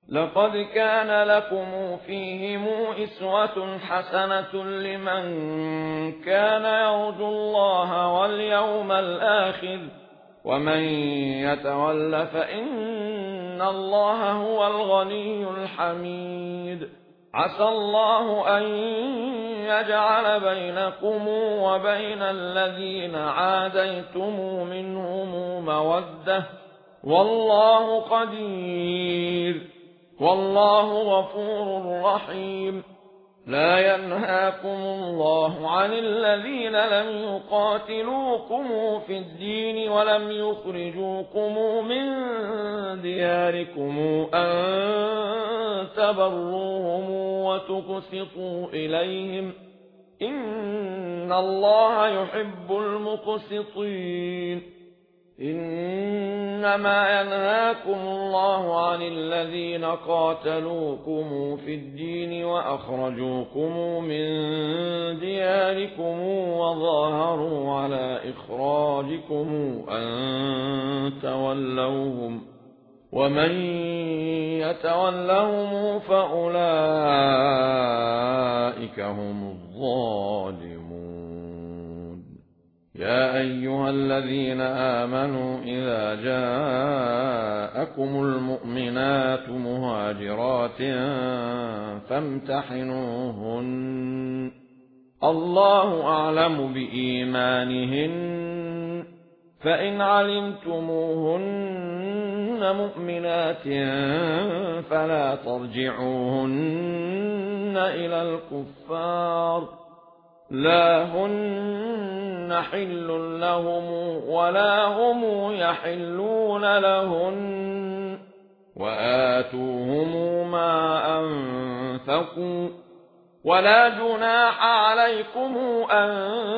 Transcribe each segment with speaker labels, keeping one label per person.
Speaker 1: لقد كان لكم فيهم أسوة حسنة لمن كان يرجو الله واليوم الآخر ومن يتول فإن الله هو الغني الحميد عسى الله أن يجعل بينكم وبين الذين عاديتم منهم مودة والله قدير والله غفور رحيم لا ينهاكم الله عن الذين لم يقاتلوكم في الدين ولم يخرجوكم من دياركم أن تبروهم وتقسطوا إليهم إن الله يحب المقسطين إنما ينهاكم الله عن الذين قاتلوكم في الدين وأخرجوكم من دياركم وظاهروا على إخراجكم أن تولوهم ومن يتولهم فأولئك هم الظالمون يا أيها الذين آمنوا إذا جاءكم المؤمنات مهاجرات فامتحنوهن الله أعلم بإيمانهن فإن علمتموهن مؤمنات فلا ترجعوهن إلى الكفار لا هن حل لهم ولا هم يحلون لهن وآتوهم ما أنفقوا ولا جناح عليكم أن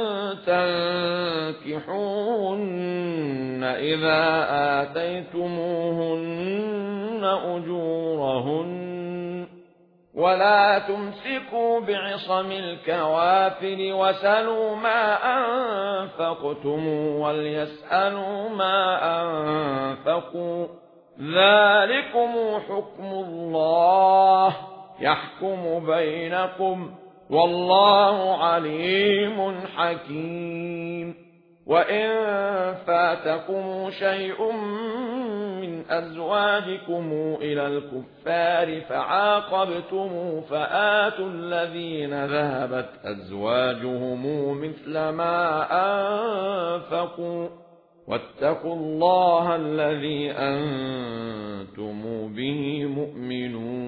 Speaker 1: تنكحوهن إذا آتيتموهن أجورهن ولا تمسكوا بعصم الكوافر وسلوا ما أنفقتم وليسألوا ما أنفقوا ذلكم حكم الله يحكم بينكم والله عليم حكيم وإن فاتكم شيء من أزواجكم إلى الكفار فعاقبتم فآتوا الذين ذهبت أزواجهم مثل ما أنفقوا واتقوا الله الذي أنتم به مؤمنون